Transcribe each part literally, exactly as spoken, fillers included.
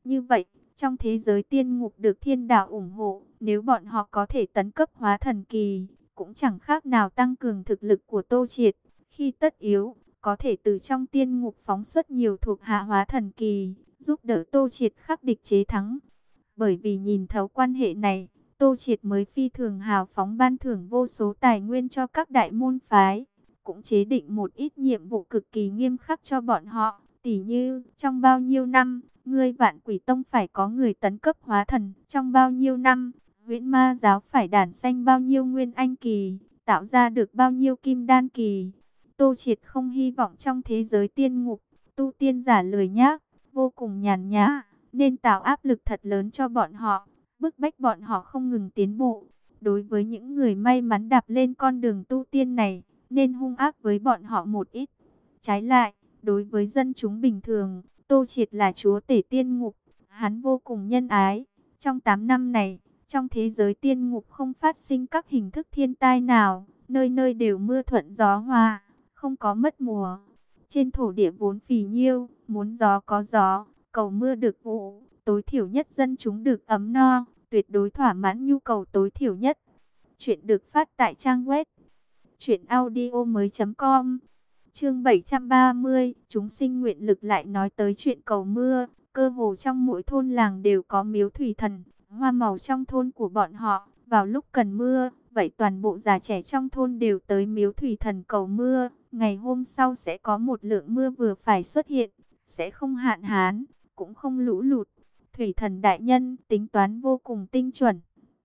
Như vậy, trong thế giới tiên ngục được thiên đạo ủng hộ, nếu bọn họ có thể tấn cấp hóa thần kỳ, cũng chẳng khác nào tăng cường thực lực của Tô Triệt. Khi tất yếu, có thể từ trong tiên ngục phóng xuất nhiều thuộc hạ hóa thần kỳ, giúp đỡ Tô Triệt khắc địch chế thắng. Bởi vì nhìn thấu quan hệ này, Tô Triệt mới phi thường hào phóng ban thưởng vô số tài nguyên cho các đại môn phái, cũng chế định một ít nhiệm vụ cực kỳ nghiêm khắc cho bọn họ, tỉ như trong bao nhiêu năm, ngươi Vạn Quỷ Tông phải có người tấn cấp hóa thần, trong bao nhiêu năm, Huyễn Ma giáo phải đản sanh bao nhiêu nguyên anh kỳ, tạo ra được bao nhiêu kim đan kỳ. Tô Triệt không hy vọng trong thế giới tiên ngục, tu tiên giả lười nhác, vô cùng nhàn nhã, nên tạo áp lực thật lớn cho bọn họ, bức bách bọn họ không ngừng tiến bộ. Đối với những người may mắn đạp lên con đường tu tiên này, nên hung ác với bọn họ một ít. Trái lại, đối với dân chúng bình thường, Tô Triệt là chúa tể tiên ngục, hắn vô cùng nhân ái. Trong tám năm này, trong thế giới tiên ngục không phát sinh các hình thức thiên tai nào, nơi nơi đều mưa thuận gió hòa, không có mất mùa. Trên thổ địa vốn phì nhiêu, muốn gió có gió, cầu mưa được vụ, tối thiểu nhất dân chúng được ấm no, tuyệt đối thỏa mãn nhu cầu tối thiểu nhất. Chuyện được phát tại trang web truyện audio mới chấm com. Chương bảy trăm ba mươi, chúng sinh nguyện lực. Lại nói tới chuyện cầu mưa, cơ hồ trong mỗi thôn làng đều có miếu thủy thần, hoa màu trong thôn của bọn họ, vào lúc cần mưa, vậy toàn bộ già trẻ trong thôn đều tới miếu thủy thần cầu mưa, ngày hôm sau sẽ có một lượng mưa vừa phải xuất hiện, sẽ không hạn hán, cũng không lũ lụt. Thủy thần đại nhân tính toán vô cùng tinh chuẩn.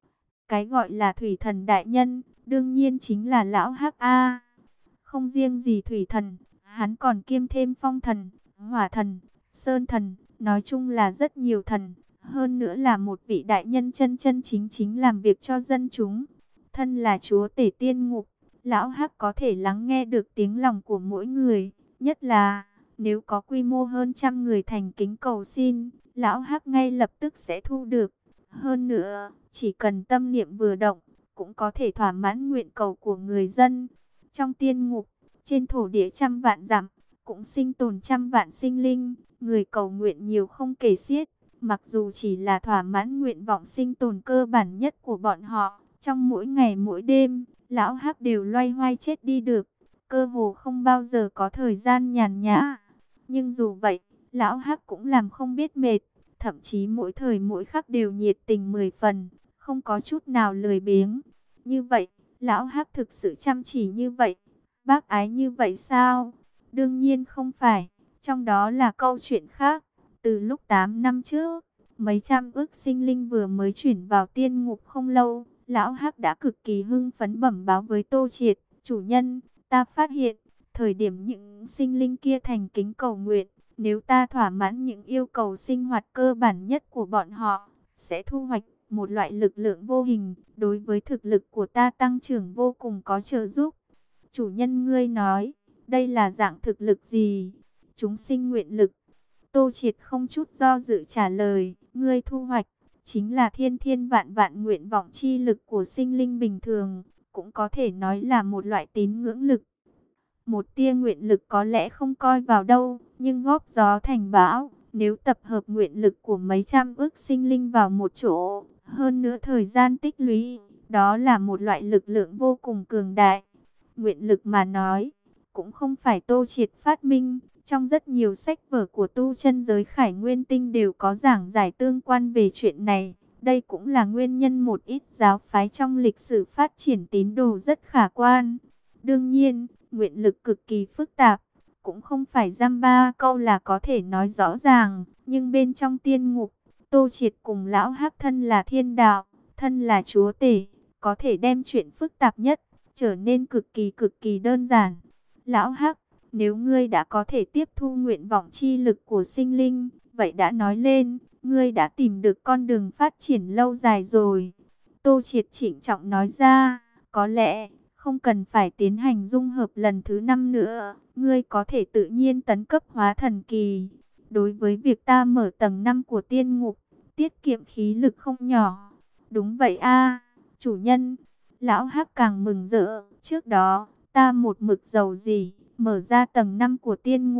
Cái gọi là thủy thần đại nhân, đương nhiên chính là lão Hắc A. Không riêng gì thủy thần, hắn còn kiêm thêm phong thần, hỏa thần, sơn thần, nói chung là rất nhiều thần. Hơn nữa là một vị đại nhân chân chân chính chính làm việc cho dân chúng. Thân là chúa tể tiên ngục, lão Hắc có thể lắng nghe được tiếng lòng của mỗi người. Nhất là, nếu có quy mô hơn trăm người thành kính cầu xin, lão Hắc ngay lập tức sẽ thu được. Hơn nữa, chỉ cần tâm niệm vừa động, cũng có thể thỏa mãn nguyện cầu của người dân. Trong tiên ngục, trên thổ địa trăm vạn dặm, cũng sinh tồn trăm vạn sinh linh, người cầu nguyện nhiều không kể xiết. Mặc dù chỉ là thỏa mãn nguyện vọng sinh tồn cơ bản nhất của bọn họ, trong mỗi ngày mỗi đêm, lão Hắc đều loay hoay chết đi được, cơ hồ không bao giờ có thời gian nhàn nhã. Nhưng dù vậy, lão Hắc cũng làm không biết mệt, thậm chí mỗi thời mỗi khắc đều nhiệt tình mười phần, không có chút nào lười biếng. Như vậy, lão Hắc thực sự chăm chỉ như vậy, bác ái như vậy sao? Đương nhiên không phải, trong đó là câu chuyện khác. Từ lúc tám năm trước, mấy trăm ức sinh linh vừa mới chuyển vào tiên ngục không lâu, lão Hắc đã cực kỳ hưng phấn bẩm báo với Tô Triệt, chủ nhân, ta phát hiện, thời điểm những sinh linh kia thành kính cầu nguyện, nếu ta thỏa mãn những yêu cầu sinh hoạt cơ bản nhất của bọn họ, sẽ thu hoạch một loại lực lượng vô hình, đối với thực lực của ta tăng trưởng vô cùng có trợ giúp. Chủ nhân ngươi nói, đây là dạng thực lực gì? Chúng sinh nguyện lực. Tô Triệt không chút do dự trả lời, ngươi thu hoạch, chính là thiên thiên vạn vạn nguyện vọng chi lực của sinh linh bình thường, cũng có thể nói là một loại tín ngưỡng lực. Một tia nguyện lực có lẽ không coi vào đâu, nhưng góp gió thành bão, nếu tập hợp nguyện lực của mấy trăm ức sinh linh vào một chỗ, hơn nữa thời gian tích lũy, đó là một loại lực lượng vô cùng cường đại. Nguyện lực mà nói, cũng không phải Tô Triệt phát minh, trong rất nhiều sách vở của tu chân giới Khải Nguyên Tinh đều có giảng giải tương quan về chuyện này. Đây cũng là nguyên nhân một ít giáo phái trong lịch sử phát triển tín đồ rất khả quan. Đương nhiên, nguyện lực cực kỳ phức tạp, cũng không phải dăm ba câu là có thể nói rõ ràng. Nhưng bên trong tiên ngục, Tô Triệt cùng lão Hắc thân là thiên đạo, thân là chúa tể, có thể đem chuyện phức tạp nhất trở nên cực kỳ cực kỳ đơn giản. Lão Hắc, nếu ngươi đã có thể tiếp thu nguyện vọng chi lực của sinh linh, vậy đã nói lên, ngươi đã tìm được con đường phát triển lâu dài rồi. Tô Triệt trịnh trọng nói ra, có lẽ không cần phải tiến hành dung hợp lần thứ năm nữa, ngươi có thể tự nhiên tấn cấp hóa thần kỳ. Đối với việc ta mở tầng năm của tiên ngục, tiết kiệm khí lực không nhỏ. Đúng vậy a, chủ nhân. Lão Hắc càng mừng rỡ, trước đó ta một mực giàu gì, mở ra tầng năm của tiên ngục,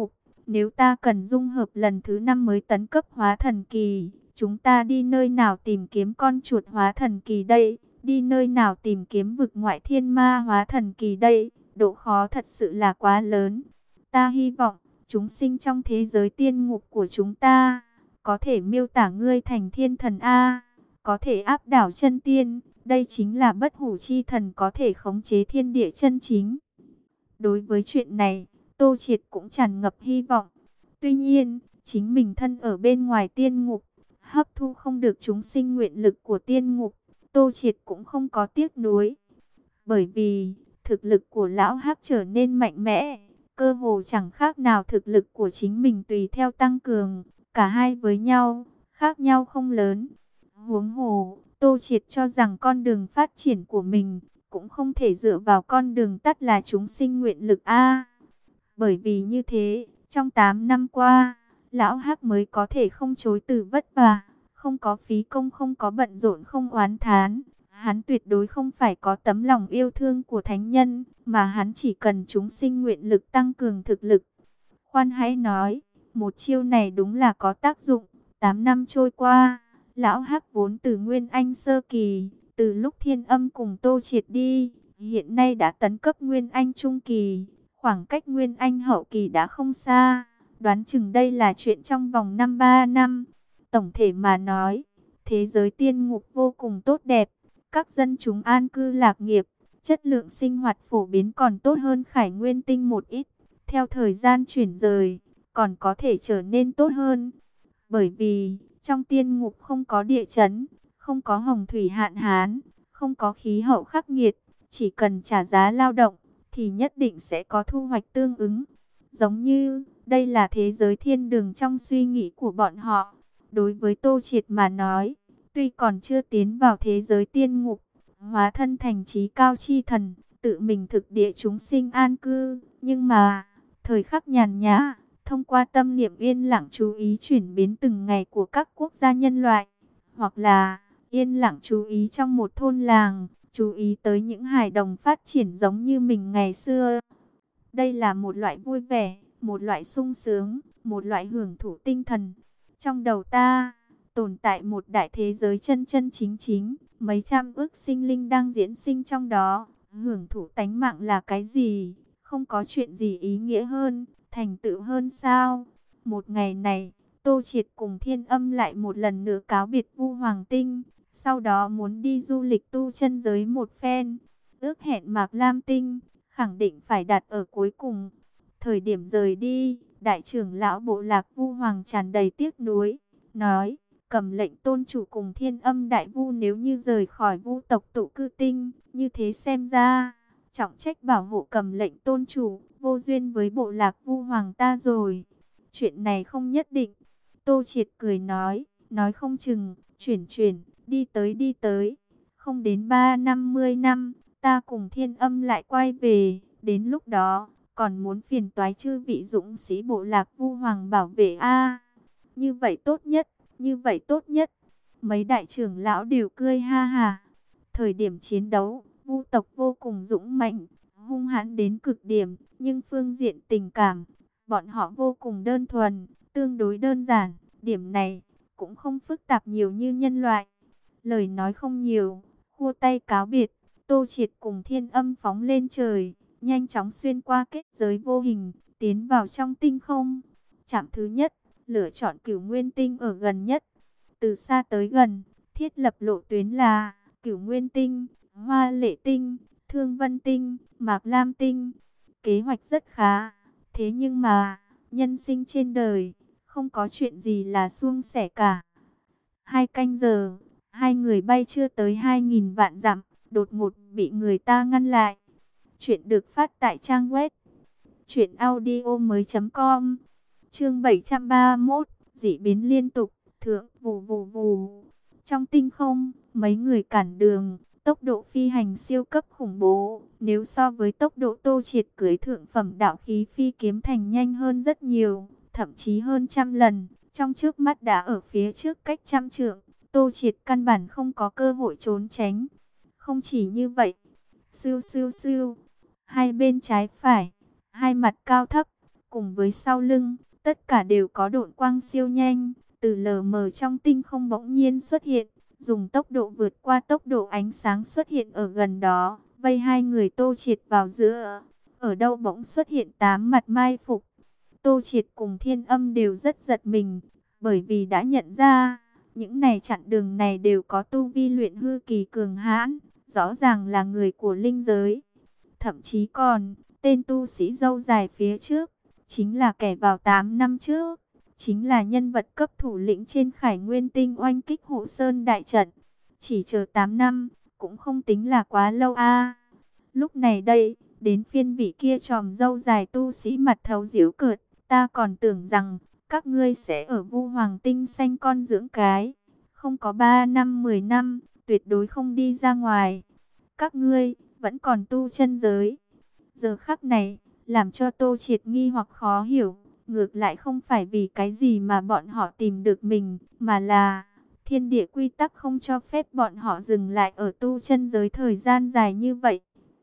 Nếu ta cần dung hợp lần thứ năm mới tấn cấp hóa thần kỳ, chúng ta đi nơi nào tìm kiếm con chuột hóa thần kỳ đây? Đi nơi nào tìm kiếm vực ngoại thiên ma hóa thần kỳ đây? Độ khó thật sự là quá lớn. Ta hy vọng chúng sinh trong thế giới tiên ngục của chúng ta có thể miêu tả ngươi thành thiên thần A, có thể áp đảo chân tiên. Đây chính là bất hủ chi thần có thể khống chế thiên địa chân chính. Đối với chuyện này, Tô Triệt cũng tràn ngập hy vọng. Tuy nhiên, chính mình thân ở bên ngoài tiên ngục, hấp thu không được chúng sinh nguyện lực của tiên ngục, Tô Triệt cũng không có tiếc nuối. Bởi vì, thực lực của lão Hắc trở nên mạnh mẽ, cơ hồ chẳng khác nào thực lực của chính mình tùy theo tăng cường, cả hai với nhau, khác nhau không lớn. Huống hồ, Tô Triệt cho rằng con đường phát triển của mình cũng không thể dựa vào con đường tắt là chúng sinh nguyện lực A. Bởi vì như thế, trong tám năm qua, lão Hắc mới có thể không chối từ vất vả, không có phí công, không có bận rộn, không oán thán. Hắn tuyệt đối không phải có tấm lòng yêu thương của thánh nhân, mà hắn chỉ cần chúng sinh nguyện lực tăng cường thực lực. Khoan hãy nói, một chiêu này đúng là có tác dụng. Tám năm trôi qua, lão Hắc vốn từ Nguyên Anh sơ kỳ, từ lúc Thiên Âm cùng Tô Triệt đi, hiện nay đã tấn cấp Nguyên Anh trung kỳ, khoảng cách Nguyên Anh hậu kỳ đã không xa, đoán chừng đây là chuyện trong vòng năm ba năm. Tổng thể mà nói, thế giới tiên ngục vô cùng tốt đẹp, các dân chúng an cư lạc nghiệp, chất lượng sinh hoạt phổ biến còn tốt hơn Khải Nguyên Tinh một ít. Theo thời gian chuyển rời, còn có thể trở nên tốt hơn. Bởi vì, trong tiên ngục không có địa chấn, không có hồng thủy hạn hán, không có khí hậu khắc nghiệt, chỉ cần trả giá lao động, thì nhất định sẽ có thu hoạch tương ứng. Giống như, đây là thế giới thiên đường trong suy nghĩ của bọn họ. Đối với Tô Triệt mà nói, tuy còn chưa tiến vào thế giới tiên ngục, hóa thân thành trí cao chi thần, tự mình thực địa chúng sinh an cư, nhưng mà, thời khắc nhàn nhã, thông qua tâm niệm yên lặng chú ý chuyển biến từng ngày của các quốc gia nhân loại, hoặc là yên lặng chú ý trong một thôn làng, chú ý tới những hài đồng phát triển giống như mình ngày xưa. Đây là một loại vui vẻ, một loại sung sướng, một loại hưởng thụ tinh thần. Trong đầu ta, tồn tại một đại thế giới chân chân chính chính, mấy trăm ức sinh linh đang diễn sinh trong đó. Hưởng thụ tánh mạng là cái gì? Không có chuyện gì ý nghĩa hơn, thành tựu hơn sao? Một ngày này, Tô Triệt cùng Thiên Âm lại một lần nữa cáo biệt Vu Hoàng Tinh, sau đó muốn đi du lịch tu chân giới một phen. Ước hẹn Mạc Lam Tinh, khẳng định phải đặt ở cuối cùng. Thời điểm rời đi, đại trưởng lão bộ lạc Vu Hoàng tràn đầy tiếc nuối, nói: cầm lệnh tôn chủ cùng Thiên Âm đại vu nếu như rời khỏi Vu tộc tụ cư tinh, như thế xem ra, trọng trách bảo hộ cầm lệnh tôn chủ, vô duyên với bộ lạc Vu Hoàng ta rồi. Chuyện này không nhất định. Tô Triệt cười nói, nói không chừng, chuyển chuyển, đi tới đi tới. Không đến ba năm mươi năm, ta cùng Thiên Âm lại quay về, đến lúc đó, còn muốn phiền toái chư vị dũng sĩ bộ lạc Vu Hoàng bảo vệ a. Như vậy tốt nhất, như vậy tốt nhất. Mấy đại trưởng lão đều cười ha ha. Thời điểm chiến đấu, Vu tộc vô cùng dũng mạnh, hung hãn đến cực điểm, nhưng phương diện tình cảm, bọn họ vô cùng đơn thuần, tương đối đơn giản. Điểm này cũng không phức tạp nhiều như nhân loại. Lời nói không nhiều, khua tay cáo biệt, Tô Triệt cùng Thiên Âm phóng lên trời, nhanh chóng xuyên qua kết giới vô hình, tiến vào trong tinh không. Trạm thứ nhất, lựa chọn Cửu Nguyên Tinh ở gần nhất. Từ xa tới gần, thiết lập lộ tuyến là Cửu Nguyên Tinh, Hoa Lệ Tinh, Thương Vân Tinh, Mạc Lam Tinh. Kế hoạch rất khá, thế nhưng mà, nhân sinh trên đời, không có chuyện gì là suôn sẻ cả. Hai canh giờ, hai người bay chưa tới hai nghìn vạn dặm, đột ngột bị người ta ngăn lại. Chuyện được phát tại trang web truyện audio mới chấm com. Chương bảy trăm ba mươi mốt, dị biến liên tục, thượng vù vù vù. Trong tinh không, mấy người cản đường, tốc độ phi hành siêu cấp khủng bố. Nếu so với tốc độ Tô Triệt cưỡi thượng phẩm đạo khí phi kiếm thành nhanh hơn rất nhiều, thậm chí hơn trăm lần. Trong trước mắt đã ở phía trước cách trăm trượng, Tô Triệt căn bản không có cơ hội trốn tránh. Không chỉ như vậy, siêu siêu siêu, hai bên trái phải, hai mặt cao thấp, cùng với sau lưng, tất cả đều có độn quang siêu nhanh, từ lờ mờ trong tinh không bỗng nhiên xuất hiện, dùng tốc độ vượt qua tốc độ ánh sáng xuất hiện ở gần đó, vây hai người Tô Triệt vào giữa. Ở đâu bỗng xuất hiện tám mặt mai phục. Tô Triệt cùng Thiên Âm đều rất giật mình, bởi vì đã nhận ra, những này chặn đường này đều có tu vi luyện hư kỳ cường hãn, rõ ràng là người của linh giới. Thậm chí còn, tên tu sĩ râu dài phía trước, chính là kẻ vào tám năm trước, chính là nhân vật cấp thủ lĩnh trên Khải Nguyên Tinh oanh kích Hộ Sơn đại trận. Chỉ chờ tám năm, cũng không tính là quá lâu a. Lúc này đây, đến phiên vị kia tròm râu dài tu sĩ mặt thấu giễu cợt, ta còn tưởng rằng các ngươi sẽ ở Vu Hoàng Tinh sanh con dưỡng cái, không có ba năm mười năm, tuyệt đối không đi ra ngoài. Các ngươi vẫn còn tu chân giới. Giờ khắc này, làm cho Tô Triệt nghi hoặc khó hiểu, ngược lại không phải vì cái gì mà bọn họ tìm được mình, mà là thiên địa quy tắc không cho phép bọn họ dừng lại ở tu chân giới thời gian dài như vậy.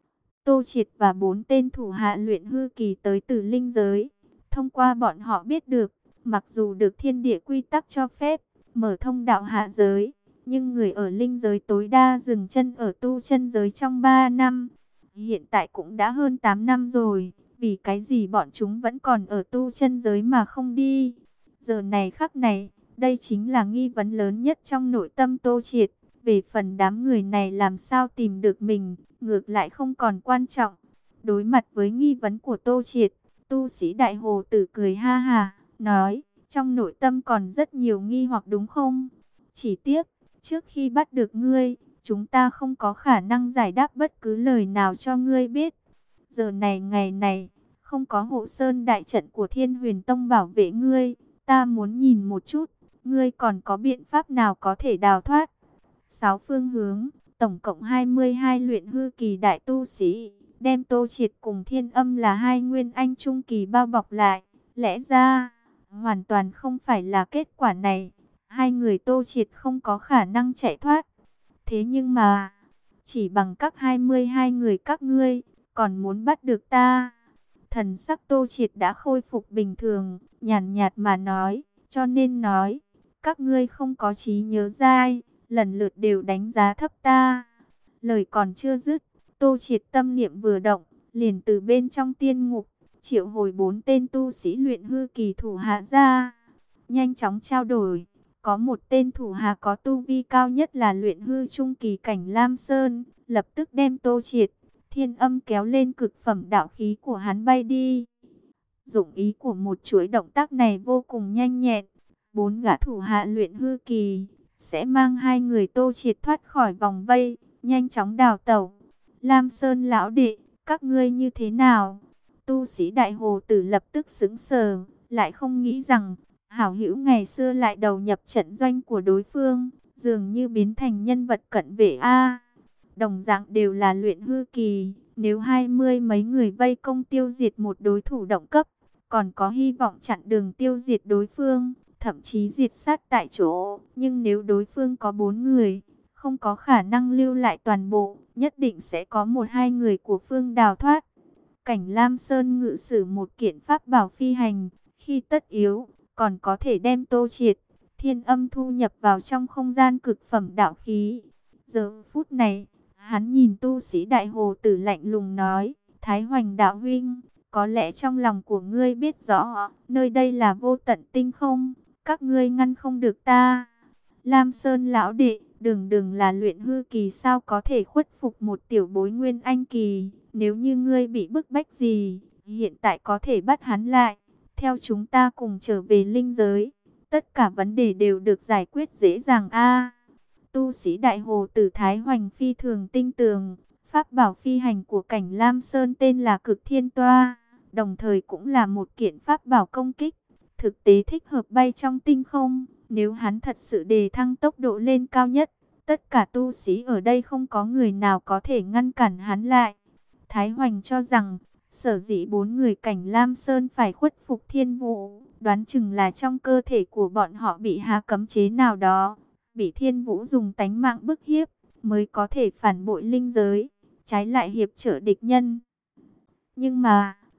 Tô Triệt và bốn tên thủ hạ luyện hư kỳ tới từ linh giới, thông qua bọn họ biết được, mặc dù được thiên địa quy tắc cho phép mở thông đạo hạ giới, nhưng người ở linh giới tối đa dừng chân ở tu chân giới trong ba năm. Hiện tại cũng đã hơn tám năm rồi, vì cái gì bọn chúng vẫn còn ở tu chân giới mà không đi? Giờ này khắc này, đây chính là nghi vấn lớn nhất trong nội tâm Tô Triệt. Về phần đám người này làm sao tìm được mình, ngược lại không còn quan trọng. Đối mặt với nghi vấn của Tô Triệt, tu sĩ Đại Hồ Tử cười ha ha, nói, trong nội tâm còn rất nhiều nghi hoặc đúng không? Chỉ tiếc, trước khi bắt được ngươi, chúng ta không có khả năng giải đáp bất cứ lời nào cho ngươi biết. Giờ này ngày này, không có Hộ Sơn đại trận của Thiên Huyền Tông bảo vệ ngươi, ta muốn nhìn một chút, ngươi còn có biện pháp nào có thể đào thoát? Sáu phương hướng, tổng cộng hai mươi hai luyện hư kỳ đại tu sĩ, đem Tô Triệt cùng Thiên Âm là hai nguyên anh trung kỳ bao bọc lại. Lẽ ra, hoàn toàn không phải là kết quả này. Hai người Tô Triệt không có khả năng chạy thoát. Thế nhưng mà, chỉ bằng các hai mươi hai người các ngươi, còn muốn bắt được ta? Thần sắc Tô Triệt đã khôi phục bình thường, nhàn nhạt mà nói, cho nên nói, các ngươi không có trí nhớ dai, lần lượt đều đánh giá thấp ta. Lời còn chưa dứt, Tô Triệt tâm niệm vừa động, liền từ bên trong tiên ngục, triệu hồi bốn tên tu sĩ luyện hư kỳ thủ hạ ra. Nhanh chóng trao đổi, có một tên thủ hạ có tu vi cao nhất là luyện hư trung kỳ cảnh Lam Sơn, lập tức đem Tô Triệt, Thiên Âm kéo lên cực phẩm đạo khí của hắn bay đi. Dụng ý của một chuỗi động tác này vô cùng nhanh nhẹn, bốn gã thủ hạ luyện hư kỳ sẽ mang hai người Tô Triệt thoát khỏi vòng vây, nhanh chóng đào tẩu. Lam Sơn lão đệ, các ngươi như thế nào? Tu sĩ Đại Hồ Tử lập tức sững sờ, lại không nghĩ rằng hảo hữu ngày xưa lại đầu nhập trận doanh của đối phương, dường như biến thành nhân vật cận vệ a. Đồng dạng đều là luyện hư kỳ, nếu hai mươi mấy người vây công tiêu diệt một đối thủ động cấp, còn có hy vọng chặn đường tiêu diệt đối phương, thậm chí diệt sát tại chỗ. Nhưng nếu đối phương có bốn người, không có khả năng lưu lại toàn bộ, nhất định sẽ có một hai người của phương đào thoát. Cảnh Lam Sơn ngự sử một kiện pháp bảo phi hành, khi tất yếu, còn có thể đem Tô Triệt, Thiên Âm thu nhập vào trong không gian cực phẩm đạo khí. Giờ phút này, hắn nhìn tu sĩ Đại Hồ Tử lạnh lùng nói, Thái Hoành đạo huynh, có lẽ trong lòng của ngươi biết rõ, nơi đây là vô tận tinh không, các ngươi ngăn không được ta. Lam Sơn lão đệ, đừng đừng là luyện hư kỳ sao có thể khuất phục một tiểu bối nguyên anh kỳ, nếu như ngươi bị bức bách gì, hiện tại có thể bắt hắn lại, theo chúng ta cùng trở về linh giới, tất cả vấn đề đều được giải quyết dễ dàng a. Tu sĩ Đại Hồ Tử Thái Hoành phi thường tinh tường, pháp bảo phi hành của cảnh Lam Sơn tên là Cực Thiên Toa, đồng thời cũng là một kiện pháp bảo công kích, thực tế thích hợp bay trong tinh không. Nếu hắn thật sự đề thăng tốc độ lên cao nhất, tất cả tu sĩ ở đây không có người nào có thể ngăn cản hắn lại. Thái Hoành cho rằng, sở dĩ bốn người cảnh Lam Sơn phải khuất phục Thiên Vũ, đoán chừng là trong cơ thể của bọn họ bị hạ cấm chế nào đó, bị Thiên Vũ dùng tánh mạng bức hiếp, mới có thể phản bội linh giới, trái lại hiệp trợ địch nhân. Nhưng mà,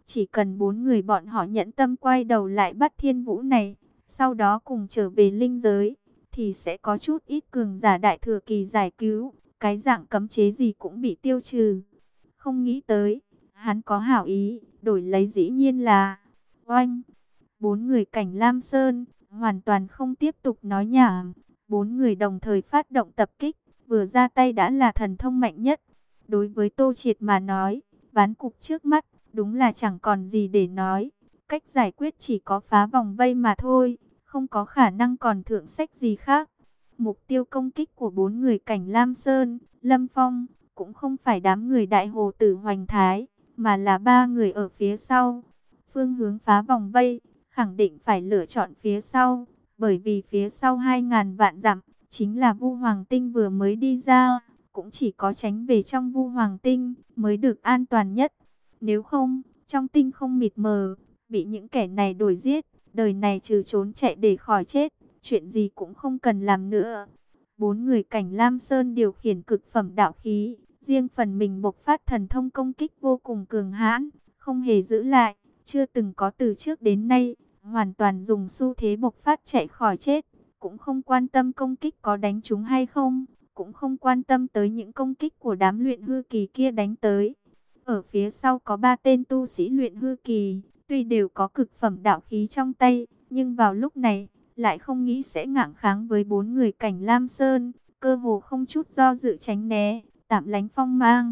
Chỉ cần bốn người bọn họ nhẫn tâm quay đầu lại bắt Thiên Vũ này, sau đó cùng trở về linh giới, thì sẽ có chút ít cường giả đại thừa kỳ giải cứu, cái dạng cấm chế gì cũng bị tiêu trừ. Không nghĩ tới, hắn có hảo ý, đổi lấy dĩ nhiên là oanh. Bốn người cảnh Lam Sơn, hoàn toàn không tiếp tục nói nhảm. Bốn người đồng thời phát động tập kích, vừa ra tay đã là thần thông mạnh nhất. Đối với Tô Triệt mà nói, ván cục trước mắt, đúng là chẳng còn gì để nói. Cách giải quyết chỉ có phá vòng vây mà thôi, không có khả năng còn thượng sách gì khác. Mục tiêu công kích của bốn người cảnh Lam Sơn, Lâm Phong, cũng không phải đám người Đại Hồ Tử Hoành Thái, mà là ba người ở phía sau. Phương hướng phá vòng vây, khẳng định phải lựa chọn phía sau, bởi vì phía sau hai ngàn vạn dặm, chính là Vu Hoàng Tinh vừa mới đi ra, cũng chỉ có tránh về trong Vu Hoàng Tinh mới được an toàn nhất. Nếu không, trong tinh không mịt mờ, bị những kẻ này đuổi giết, đời này trừ trốn chạy để khỏi chết, chuyện gì cũng không cần làm nữa. Bốn người cảnh Lam Sơn điều khiển cực phẩm đạo khí, riêng phần mình bộc phát thần thông công kích vô cùng cường hãn, không hề giữ lại, chưa từng có từ trước đến nay, hoàn toàn dùng xu thế bộc phát chạy khỏi chết, cũng không quan tâm công kích có đánh trúng hay không, cũng không quan tâm tới những công kích của đám luyện hư kỳ kia đánh tới. Ở phía sau có ba tên tu sĩ luyện hư kỳ, tuy đều có cực phẩm đạo khí trong tay, nhưng vào lúc này, lại không nghĩ sẽ ngạng kháng với bốn người cảnh Lam Sơn, cơ hồ không chút do dự tránh né, tạm lánh phong mang.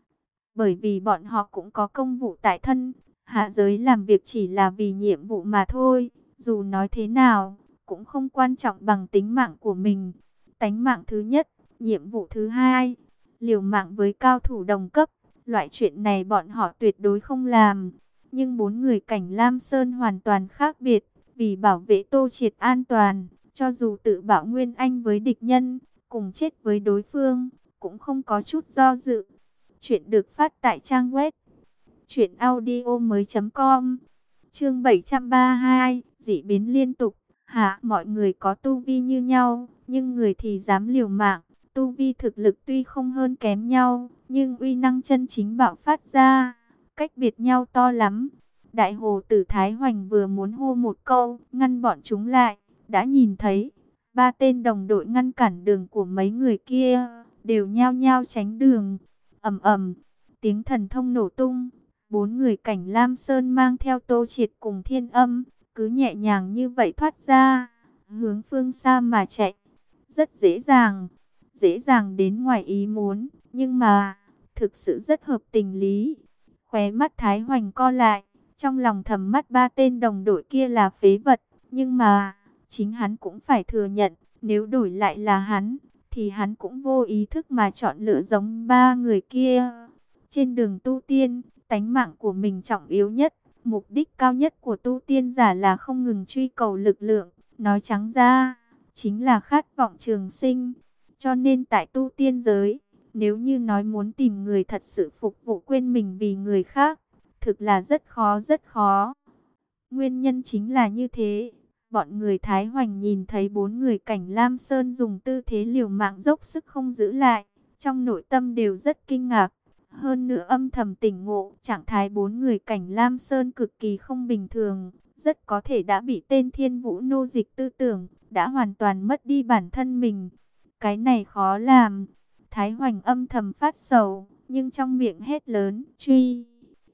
Bởi vì bọn họ cũng có công vụ tại thân, hạ giới làm việc chỉ là vì nhiệm vụ mà thôi, dù nói thế nào, cũng không quan trọng bằng tính mạng của mình. Tánh mạng thứ nhất, nhiệm vụ thứ hai, liều mạng với cao thủ đồng cấp, loại chuyện này bọn họ tuyệt đối không làm. Nhưng bốn người cảnh Lam Sơn hoàn toàn khác biệt, vì bảo vệ Tô Triệt an toàn, cho dù tự bảo nguyên anh với địch nhân, cùng chết với đối phương, cũng không có chút do dự. Chuyện được phát tại trang web truyện audio mới chấm com. Chương bảy trăm ba mươi hai, dị biến liên tục. Hả, mọi người có tu vi như nhau, nhưng người thì dám liều mạng. Tu vi thực lực tuy không hơn kém nhau, nhưng uy năng chân chính bạo phát ra, cách biệt nhau to lắm. Đại Hồ Tử Thái Hoành vừa muốn hô một câu, ngăn bọn chúng lại, đã nhìn thấy ba tên đồng đội ngăn cản đường của mấy người kia, đều nhao nhao tránh đường. Ầm ầm, tiếng thần thông nổ tung, bốn người cảnh Lam Sơn mang theo Tô Triệt cùng Thiên Âm, cứ nhẹ nhàng như vậy thoát ra, hướng phương xa mà chạy. Rất dễ dàng, dễ dàng đến ngoài ý muốn, nhưng mà, thực sự rất hợp tình lý. Khóe mắt Thái Hoành co lại, trong lòng thầm mắt ba tên đồng đội kia là phế vật, nhưng mà, chính hắn cũng phải thừa nhận, nếu đổi lại là hắn, thì hắn cũng vô ý thức mà chọn lựa giống ba người kia. Trên đường tu tiên, tánh mạng của mình trọng yếu nhất, mục đích cao nhất của tu tiên giả là không ngừng truy cầu lực lượng, nói trắng ra, chính là khát vọng trường sinh. Cho nên tại tu tiên giới, nếu như nói muốn tìm người thật sự phục vụ quên mình vì người khác, thực là rất khó rất khó. Nguyên nhân chính là như thế. Bọn người Thái Hoành nhìn thấy bốn người cảnh Lam Sơn dùng tư thế liều mạng dốc sức không giữ lại, trong nội tâm đều rất kinh ngạc. Hơn nữa âm thầm tỉnh ngộ, trạng thái bốn người cảnh Lam Sơn cực kỳ không bình thường, rất có thể đã bị tên Thiên Vũ nô dịch tư tưởng, đã hoàn toàn mất đi bản thân mình. Cái này khó làm. Thái Hoành âm thầm phát sầu, nhưng trong miệng hét lớn, truy,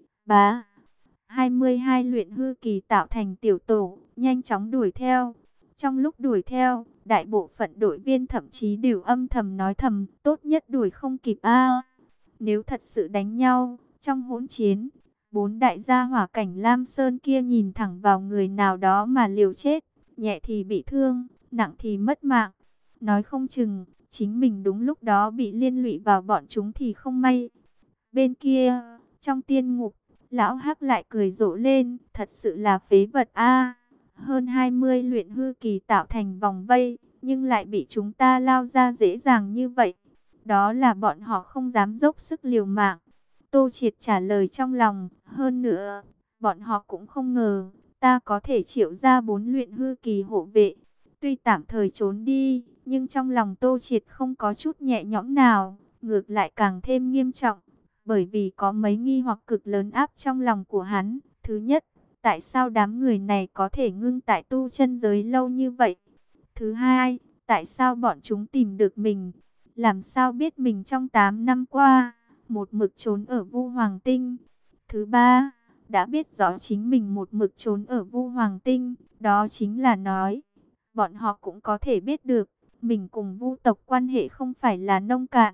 bá. hai mươi hai luyện hư kỳ tạo thành tiểu tổ, nhanh chóng đuổi theo. Trong lúc đuổi theo, đại bộ phận đội viên thậm chí đều âm thầm nói thầm, tốt nhất đuổi không kịp a. Nếu thật sự đánh nhau, trong hỗn chiến, bốn đại gia hỏa cảnh Lam Sơn kia nhìn thẳng vào người nào đó mà liều chết, nhẹ thì bị thương, nặng thì mất mạng. Nói không chừng, chính mình đúng lúc đó bị liên lụy vào bọn chúng thì không may. Bên kia, trong tiên ngục, Lão Hắc lại cười rộ lên, thật sự là phế vật a. Hơn hai mươi luyện hư kỳ tạo thành vòng vây, nhưng lại bị chúng ta lao ra dễ dàng như vậy. Đó là bọn họ không dám dốc sức liều mạng. Tô Triệt trả lời trong lòng, hơn nữa, bọn họ cũng không ngờ, ta có thể triệu ra bốn luyện hư kỳ hộ vệ. Tuy tạm thời trốn đi, nhưng trong lòng Tô Triệt không có chút nhẹ nhõm nào, ngược lại càng thêm nghiêm trọng. Bởi vì có mấy nghi hoặc cực lớn áp trong lòng của hắn, Thứ nhất, tại sao đám người này có thể ngưng tại tu chân giới lâu như vậy? Thứ hai, tại sao bọn chúng tìm được mình? Làm sao biết mình trong tám năm qua, một mực trốn ở Vu Hoàng Tinh? Thứ ba, đã biết rõ chính mình một mực trốn ở Vu Hoàng Tinh, đó chính là nói, bọn họ cũng có thể biết được, mình cùng Vu tộc quan hệ không phải là nông cạn.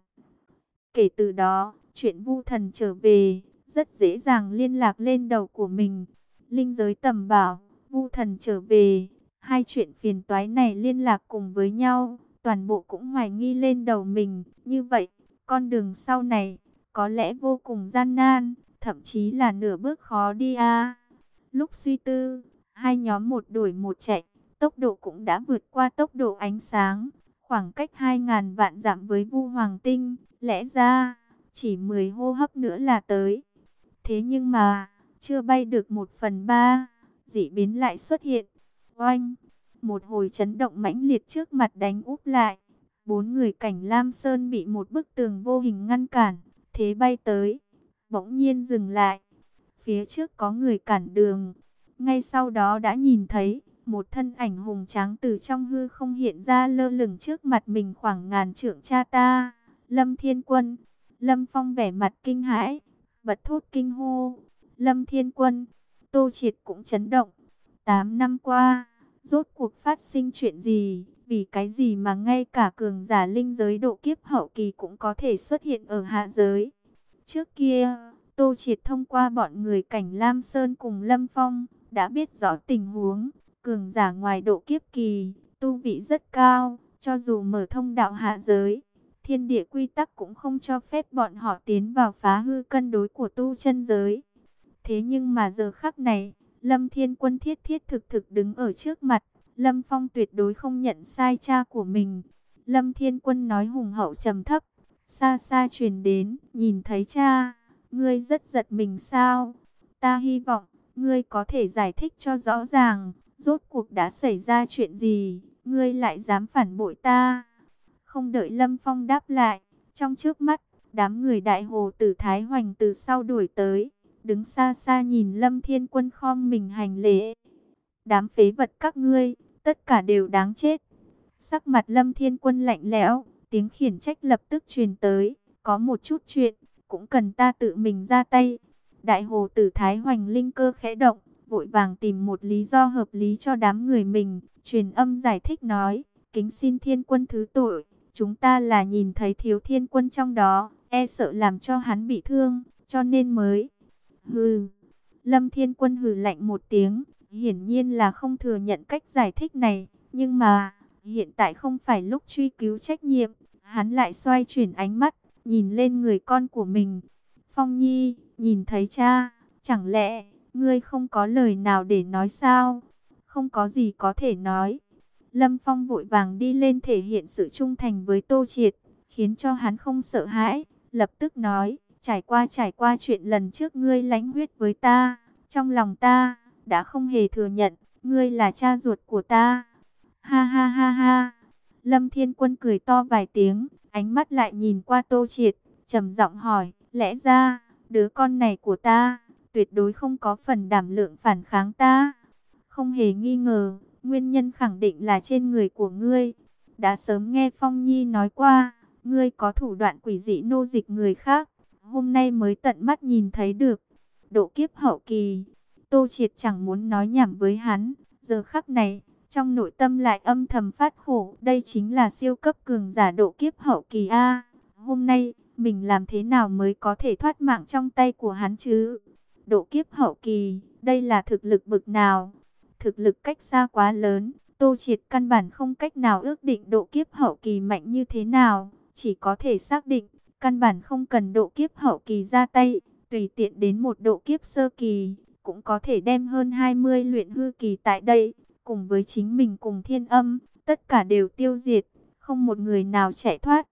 Kể từ đó, chuyện Vu Thần trở về, rất dễ dàng liên lạc lên đầu của mình. Linh giới tầm bảo, Vu Thần trở về, hai chuyện phiền toái này liên lạc cùng với nhau, toàn bộ cũng hoài nghi lên đầu mình. Như vậy, con đường sau này, có lẽ vô cùng gian nan, thậm chí là nửa bước khó đi a. Lúc suy tư, hai nhóm một đuổi một chạy, tốc độ cũng đã vượt qua tốc độ ánh sáng, khoảng cách hai ngàn vạn dặm với Vu Hoàng Tinh, lẽ ra chỉ mười hô hấp nữa là tới. Thế nhưng mà, chưa bay được một phần ba, dị biến lại xuất hiện. Oanh, một hồi chấn động mãnh liệt trước mặt đánh úp lại. Bốn người cảnh Lam Sơn bị một bức tường vô hình ngăn cản, thế bay tới, bỗng nhiên dừng lại. Phía trước có người cản đường, ngay sau đó đã nhìn thấy một thân ảnh hùng tráng từ trong hư không hiện ra lơ lửng trước mặt mình khoảng ngàn trượng cha ta. Lâm Thiên Quân. Lâm Phong vẻ mặt kinh hãi, bật thốt kinh hô. Lâm Thiên Quân. Tô Triệt cũng chấn động. Tám năm qua, rốt cuộc phát sinh chuyện gì? Vì cái gì mà ngay cả cường giả linh giới độ kiếp hậu kỳ cũng có thể xuất hiện ở hạ giới? Trước kia, Tô Triệt thông qua bọn người cảnh Lam Sơn cùng Lâm Phong, đã biết rõ tình huống. Cường giả ngoài độ kiếp kỳ, tu vị rất cao, cho dù mở thông đạo hạ giới, thiên địa quy tắc cũng không cho phép bọn họ tiến vào phá hư cân đối của tu chân giới. Thế nhưng mà giờ khắc này, Lâm Thiên Quân thiết thiết thực thực đứng ở trước mặt, Lâm Phong tuyệt đối không nhận sai cha của mình. Lâm Thiên Quân nói hùng hậu trầm thấp, xa xa truyền đến, nhìn thấy cha, ngươi rất giật mình sao? Ta hy vọng, ngươi có thể giải thích cho rõ ràng, rốt cuộc đã xảy ra chuyện gì, ngươi lại dám phản bội ta? Không đợi Lâm Phong đáp lại, trong trước mắt, đám người Đại Hồ Tử Thái Hoành từ sau đuổi tới, đứng xa xa nhìn Lâm Thiên Quân khom mình hành lễ. Đám phế vật các ngươi, tất cả đều đáng chết. Sắc mặt Lâm Thiên Quân lạnh lẽo, tiếng khiển trách lập tức truyền tới, có một chút chuyện, cũng cần ta tự mình ra tay. Đại Hồ Tử Thái Hoành linh cơ khẽ động, vội vàng tìm một lý do hợp lý cho đám người mình, truyền âm giải thích nói, kính xin Thiên Quân thứ tội, chúng ta là nhìn thấy thiếu Thiên Quân trong đó, e sợ làm cho hắn bị thương, cho nên mới. Hừ. Lâm Thiên Quân hừ lạnh một tiếng, hiển nhiên là không thừa nhận cách giải thích này, nhưng mà hiện tại không phải lúc truy cứu trách nhiệm, hắn lại xoay chuyển ánh mắt, nhìn lên người con của mình. Phong Nhi, nhìn thấy cha, chẳng lẽ ngươi không có lời nào để nói sao? Không có gì có thể nói. Lâm Phong vội vàng đi lên thể hiện sự trung thành với Tô Triệt, khiến cho hắn không sợ hãi, lập tức nói, trải qua trải qua chuyện lần trước ngươi lãnh huyết với ta, trong lòng ta đã không hề thừa nhận ngươi là cha ruột của ta. Ha ha ha ha. Lâm Thiên Quân cười to vài tiếng, ánh mắt lại nhìn qua Tô Triệt, trầm giọng hỏi, lẽ ra đứa con này của ta tuyệt đối không có phần đảm lượng phản kháng ta. Không hề nghi ngờ, nguyên nhân khẳng định là trên người của ngươi. Đã sớm nghe Phong Nhi nói qua, ngươi có thủ đoạn quỷ dị nô dịch người khác, hôm nay mới tận mắt nhìn thấy được. Độ kiếp hậu kỳ, Tô Triệt chẳng muốn nói nhảm với hắn, giờ khắc này, trong nội tâm lại âm thầm phát khổ, đây chính là siêu cấp cường giả độ kiếp hậu kỳ a. Hôm nay, mình làm thế nào mới có thể thoát mạng trong tay của hắn chứ? Độ kiếp hậu kỳ, đây là thực lực bực nào? Thực lực cách xa quá lớn, Tô Triệt căn bản không cách nào ước định độ kiếp hậu kỳ mạnh như thế nào, chỉ có thể xác định, căn bản không cần độ kiếp hậu kỳ ra tay, tùy tiện đến một độ kiếp sơ kỳ, cũng có thể đem hơn hai mươi luyện hư kỳ tại đây, cùng với chính mình cùng Thiên Âm, tất cả đều tiêu diệt, không một người nào chạy thoát.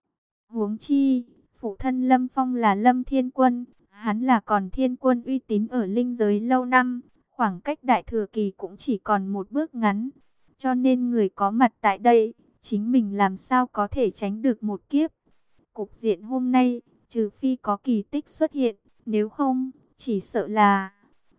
Huống chi, phụ thân Lâm Phong là Lâm Thiên Quân, hắn là còn Thiên Quân uy tín ở linh giới lâu năm, khoảng cách đại thừa kỳ cũng chỉ còn một bước ngắn, cho nên người có mặt tại đây, chính mình làm sao có thể tránh được một kiếp. Cục diện hôm nay, trừ phi có kỳ tích xuất hiện, nếu không, chỉ sợ là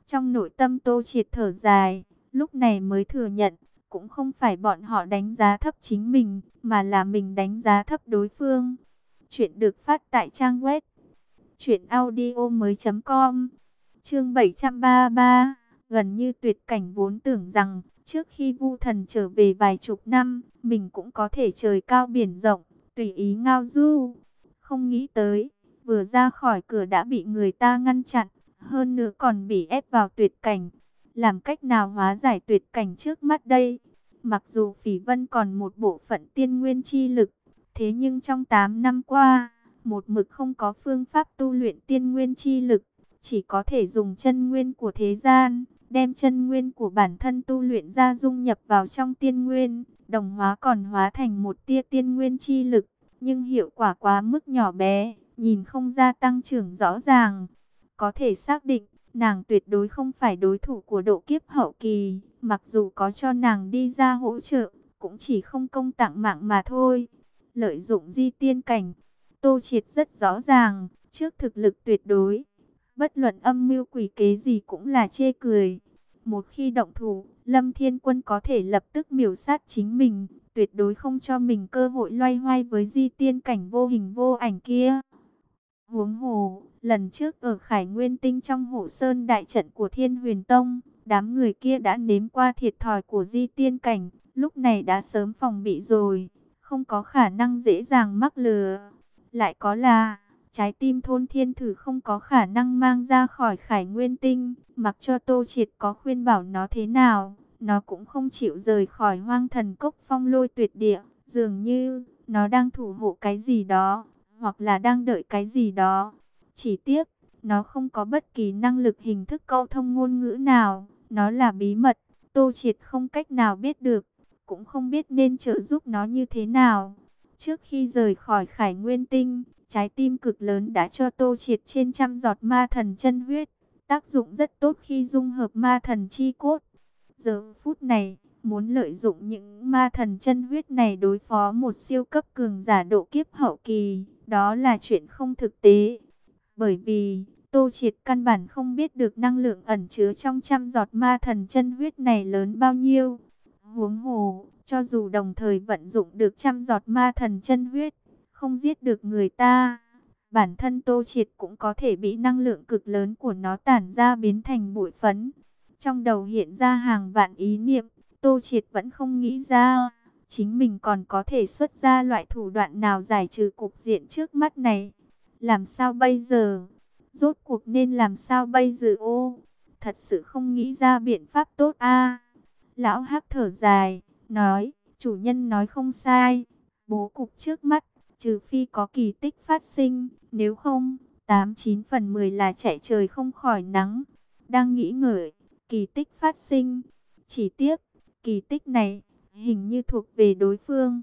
Trong nội tâm Tô Triệt thở dài, lúc này mới thừa nhận, cũng không phải bọn họ đánh giá thấp chính mình, mà là mình đánh giá thấp đối phương. Chuyện được phát tại trang web truyện audio mới com. Chương bảy trăm ba mươi ba, gần như tuyệt cảnh. Vốn tưởng rằng trước khi Vu Thần trở về vài chục năm, mình cũng có thể trời cao biển rộng, tùy ý ngao du. Không nghĩ tới, vừa ra khỏi cửa đã bị người ta ngăn chặn, hơn nữa còn bị ép vào tuyệt cảnh. Làm cách nào hóa giải tuyệt cảnh trước mắt đây? Mặc dù Phỉ Vân còn một bộ phận tiên nguyên chi lực, thế nhưng trong tám năm qua, một mực không có phương pháp tu luyện tiên nguyên chi lực, chỉ có thể dùng chân nguyên của thế gian, đem chân nguyên của bản thân tu luyện ra dung nhập vào trong tiên nguyên, đồng hóa còn hóa thành một tia tiên nguyên chi lực, nhưng hiệu quả quá mức nhỏ bé, nhìn không ra tăng trưởng rõ ràng. Có thể xác định, nàng tuyệt đối không phải đối thủ của độ kiếp hậu kỳ, mặc dù có cho nàng đi ra hỗ trợ, cũng chỉ không công tặng mạng mà thôi. Lợi dụng di tiên cảnh, Tô Triệt rất rõ ràng, trước thực lực tuyệt đối, bất luận âm mưu quỷ kế gì cũng là chê cười. Một khi động thủ, Lâm Thiên Quân có thể lập tức miểu sát chính mình, tuyệt đối không cho mình cơ hội loay hoay với di tiên cảnh vô hình vô ảnh kia. Huống hồ, lần trước ở Khải Nguyên Tinh trong Hộ Sơn đại trận của Thiên Huyền Tông, đám người kia đã nếm qua thiệt thòi của di tiên cảnh, lúc này đã sớm phòng bị rồi, không có khả năng dễ dàng mắc lừa. Lại có là, trái tim thôn thiên thử không có khả năng mang ra khỏi Khải Nguyên Tinh, mặc cho Tô Triệt có khuyên bảo nó thế nào, nó cũng không chịu rời khỏi Hoang Thần Cốc Phong Lôi Tuyệt Địa, dường như nó đang thủ hộ cái gì đó, hoặc là đang đợi cái gì đó. Chỉ tiếc, nó không có bất kỳ năng lực hình thức câu thông ngôn ngữ nào, nó là bí mật, Tô Triệt không cách nào biết được, cũng không biết nên trợ giúp nó như thế nào. Trước khi rời khỏi Khải Nguyên Tinh, trái tim cực lớn đã cho Tô Triệt trên trăm giọt ma thần chân huyết, tác dụng rất tốt khi dung hợp ma thần chi cốt. Giờ phút này, muốn lợi dụng những ma thần chân huyết này đối phó một siêu cấp cường giả độ kiếp hậu kỳ, đó là chuyện không thực tế. Bởi vì, Tô Triệt căn bản không biết được năng lượng ẩn chứa trong trăm giọt ma thần chân huyết này lớn bao nhiêu. Huống hồ, cho dù đồng thời vận dụng được trăm giọt ma thần chân huyết, không giết được người ta, bản thân Tô Triệt cũng có thể bị năng lượng cực lớn của nó tản ra biến thành bụi phấn. Trong đầu hiện ra hàng vạn ý niệm, Tô Triệt vẫn không nghĩ ra, chính mình còn có thể xuất ra loại thủ đoạn nào giải trừ cục diện trước mắt này. Làm sao bây giờ? Rốt cuộc nên làm sao bây giờ ô? Thật sự không nghĩ ra biện pháp tốt a. Lão Hắc thở dài, nói, chủ nhân nói không sai, bố cục trước mắt, trừ phi có kỳ tích phát sinh, nếu không, tám chín phần mười là chạy trời không khỏi nắng. Đang nghĩ ngợi, kỳ tích phát sinh, chỉ tiếc, kỳ tích này, hình như thuộc về đối phương.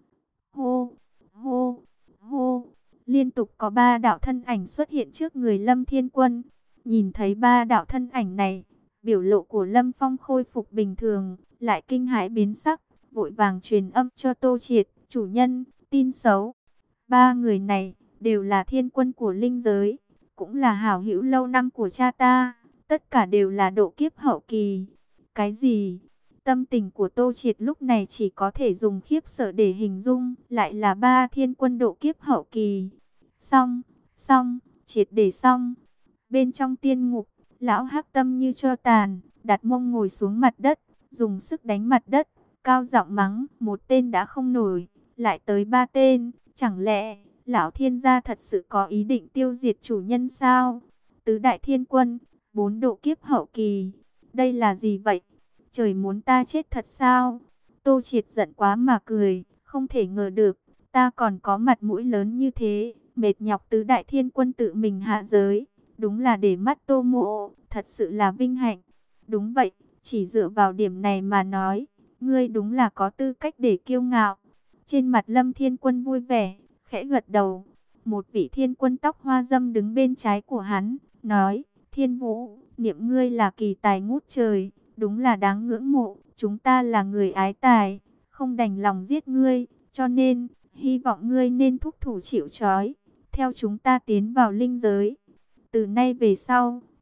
Hô, hô, hô, liên tục có ba đạo thân ảnh xuất hiện trước người Lâm Thiên Quân. Nhìn thấy ba đạo thân ảnh này, biểu lộ của Lâm Phong khôi phục bình thường, lại kinh hãi biến sắc, vội vàng truyền âm cho Tô Triệt, chủ nhân, tin xấu. Ba người này, đều là thiên quân của linh giới, cũng là hảo hữu lâu năm của cha ta, tất cả đều là độ kiếp hậu kỳ. Cái gì? Tâm tình của Tô Triệt lúc này chỉ có thể dùng khiếp sợ để hình dung, lại là ba thiên quân độ kiếp hậu kỳ. Xong, xong, triệt để xong. Bên trong tiên ngục, lão Hắc tâm như cho tàn, đặt mông ngồi xuống mặt đất, dùng sức đánh mặt đất, cao giọng mắng, một tên đã không nổi, lại tới ba tên, chẳng lẽ lão thiên gia thật sự có ý định tiêu diệt chủ nhân sao? Tứ đại thiên quân, bốn độ kiếp hậu kỳ, đây là gì vậy? Trời muốn ta chết thật sao? Tô Triệt giận quá mà cười, không thể ngờ được, ta còn có mặt mũi lớn như thế, mệt nhọc tứ đại thiên quân tự mình hạ giới, đúng là để mắt Tô Mộ, thật sự là vinh hạnh. Đúng vậy, chỉ dựa vào điểm này mà nói, ngươi đúng là có tư cách để kiêu ngạo. Trên mặt Lâm Thiên Quân vui vẻ, khẽ gật đầu. Một vị thiên quân tóc hoa dâm đứng bên trái của hắn, nói, Thiên Vũ, niệm ngươi là kỳ tài ngút trời, đúng là đáng ngưỡng mộ, chúng ta là người ái tài, không đành lòng giết ngươi, cho nên, hy vọng ngươi nên thúc thủ chịu trói, theo chúng ta tiến vào linh giới. Từ nay về sau,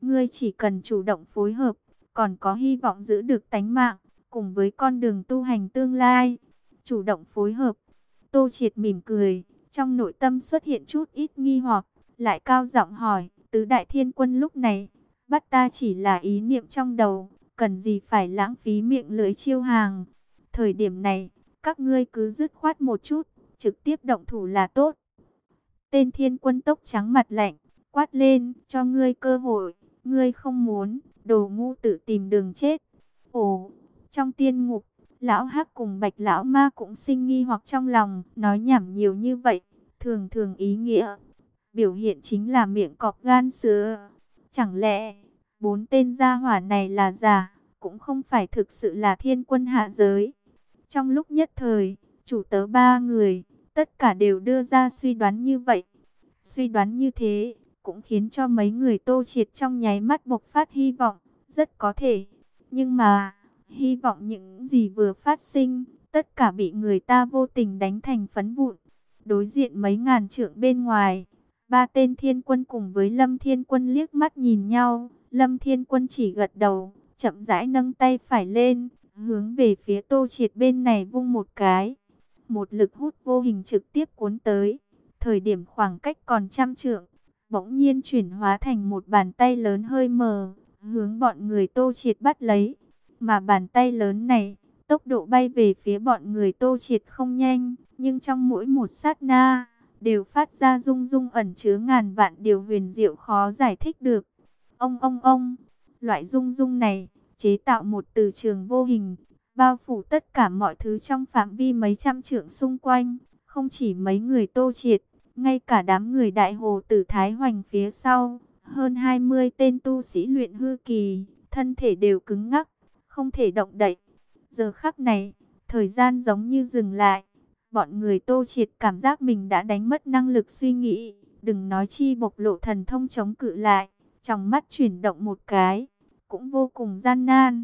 Ngươi chỉ cần chủ động phối hợp, còn có hy vọng giữ được tánh mạng, cùng với con đường tu hành tương lai. Chủ động phối hợp. Tô Triệt mỉm cười, trong nội tâm xuất hiện chút ít nghi hoặc, lại cao giọng hỏi, tứ đại thiên quân lúc này, bắt ta chỉ là ý niệm trong đầu, cần gì phải lãng phí miệng lưỡi chiêu hàng. Thời điểm này, các ngươi cứ dứt khoát một chút, trực tiếp động thủ là tốt. Tên thiên quân tóc trắng mặt lạnh, quát lên, cho ngươi cơ hội, ngươi không muốn, đồ ngu tự tìm đường chết. Ồ, trong tiên ngục, Lão Hắc cùng Bạch Lão Ma cũng sinh nghi hoặc trong lòng, nói nhảm nhiều như vậy, thường thường ý nghĩa. Biểu hiện chính là miệng cọp gan sứa. Chẳng lẽ, bốn tên gia hỏa này là giả, cũng không phải thực sự là thiên quân hạ giới. Trong lúc nhất thời, chủ tớ ba người, tất cả đều đưa ra suy đoán như vậy. Suy đoán như thế, cũng khiến cho mấy người Tô Triệt trong nháy mắt bộc phát hy vọng, rất có thể. Nhưng mà, hy vọng những gì vừa phát sinh, tất cả bị người ta vô tình đánh thành phấn vụn. Đối diện mấy ngàn trượng bên ngoài, ba tên thiên quân cùng với Lâm Thiên Quân liếc mắt nhìn nhau. Lâm Thiên Quân chỉ gật đầu, chậm rãi nâng tay phải lên, hướng về phía Tô Triệt bên này vung một cái. Một lực hút vô hình trực tiếp cuốn tới. Thời điểm khoảng cách còn trăm trượng, bỗng nhiên chuyển hóa thành một bàn tay lớn hơi mờ, hướng bọn người Tô Triệt bắt lấy. Mà bàn tay lớn này, tốc độ bay về phía bọn người Tô Triệt không nhanh, nhưng trong mỗi một sát na, đều phát ra rung rung ẩn chứa ngàn vạn điều huyền diệu khó giải thích được. Ông ông ông, loại rung rung này, chế tạo một từ trường vô hình, bao phủ tất cả mọi thứ trong phạm vi mấy trăm trượng xung quanh, không chỉ mấy người Tô Triệt, ngay cả đám người Đại Hồ Tử Thái Hoành phía sau, hơn hai mươi tên tu sĩ luyện hư kỳ, thân thể đều cứng ngắc, không thể động đậy. Giờ khắc này, thời gian giống như dừng lại. Bọn người Tô Triệt cảm giác mình đã đánh mất năng lực suy nghĩ, đừng nói chi bộc lộ thần thông chống cự lại. Trong mắt chuyển động một cái, cũng vô cùng gian nan.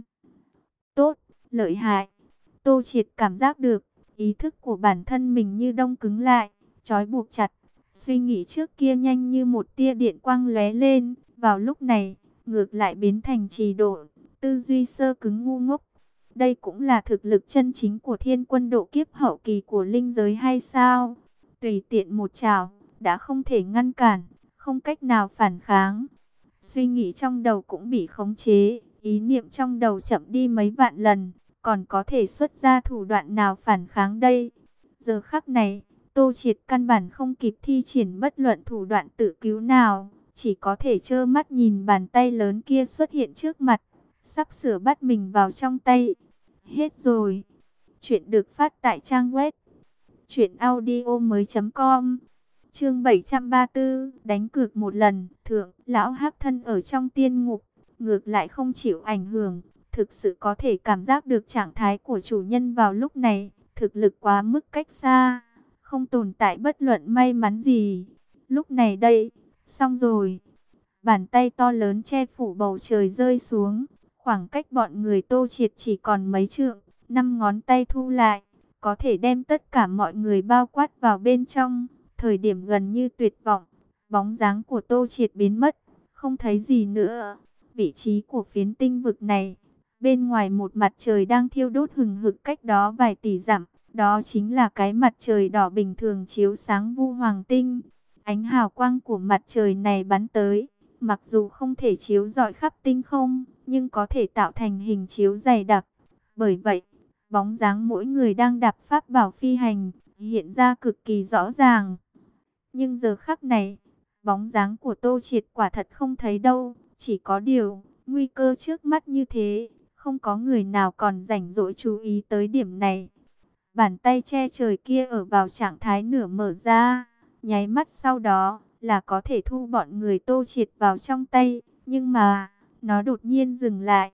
Tốt, lợi hại. Tô Triệt cảm giác được, ý thức của bản thân mình như đông cứng lại, trói buộc chặt. Suy nghĩ trước kia nhanh như một tia điện quang lóe lên, vào lúc này, ngược lại biến thành trì độn, tư duy sơ cứng ngu ngốc. Đây cũng là thực lực chân chính của thiên quân độ kiếp hậu kỳ của linh giới hay sao? Tùy tiện một trảo, đã không thể ngăn cản, không cách nào phản kháng. Suy nghĩ trong đầu cũng bị khống chế, ý niệm trong đầu chậm đi mấy vạn lần, còn có thể xuất ra thủ đoạn nào phản kháng đây? Giờ khắc này, Tô Triệt căn bản không kịp thi triển bất luận thủ đoạn tự cứu nào, chỉ có thể trơ mắt nhìn bàn tay lớn kia xuất hiện trước mặt, sắp sửa bắt mình vào trong tay. Hết rồi. Chuyện được phát tại trang web truyện audio mới chấm com. Chương bảy trăm ba mươi tư, đánh cược một lần, thượng, lão hắc thân ở trong tiên ngục, ngược lại không chịu ảnh hưởng, thực sự có thể cảm giác được trạng thái của chủ nhân vào lúc này, thực lực quá mức cách xa, không tồn tại bất luận may mắn gì. Lúc này đây, xong rồi. Bàn tay to lớn che phủ bầu trời rơi xuống, khoảng cách bọn người Tô Triệt chỉ còn mấy trượng, năm ngón tay thu lại, có thể đem tất cả mọi người bao quát vào bên trong. Thời điểm gần như tuyệt vọng, bóng dáng của Tô Triệt biến mất, không thấy gì nữa. Vị trí của phiến tinh vực này, bên ngoài một mặt trời đang thiêu đốt hừng hực cách đó vài tỷ dặm, đó chính là cái mặt trời đỏ bình thường chiếu sáng vu hoàng tinh. Ánh hào quang của mặt trời này bắn tới, mặc dù không thể chiếu rọi khắp tinh không, nhưng có thể tạo thành hình chiếu dày đặc. Bởi vậy, bóng dáng mỗi người đang đạp pháp bảo phi hành, hiện ra cực kỳ rõ ràng. Nhưng giờ khắc này, bóng dáng của Tô Triệt quả thật không thấy đâu. Chỉ có điều, nguy cơ trước mắt như thế, không có người nào còn rảnh rỗi chú ý tới điểm này. Bàn tay che trời kia ở vào trạng thái nửa mở ra, nháy mắt sau đó là có thể thu bọn người Tô Triệt vào trong tay. Nhưng mà, nó đột nhiên dừng lại.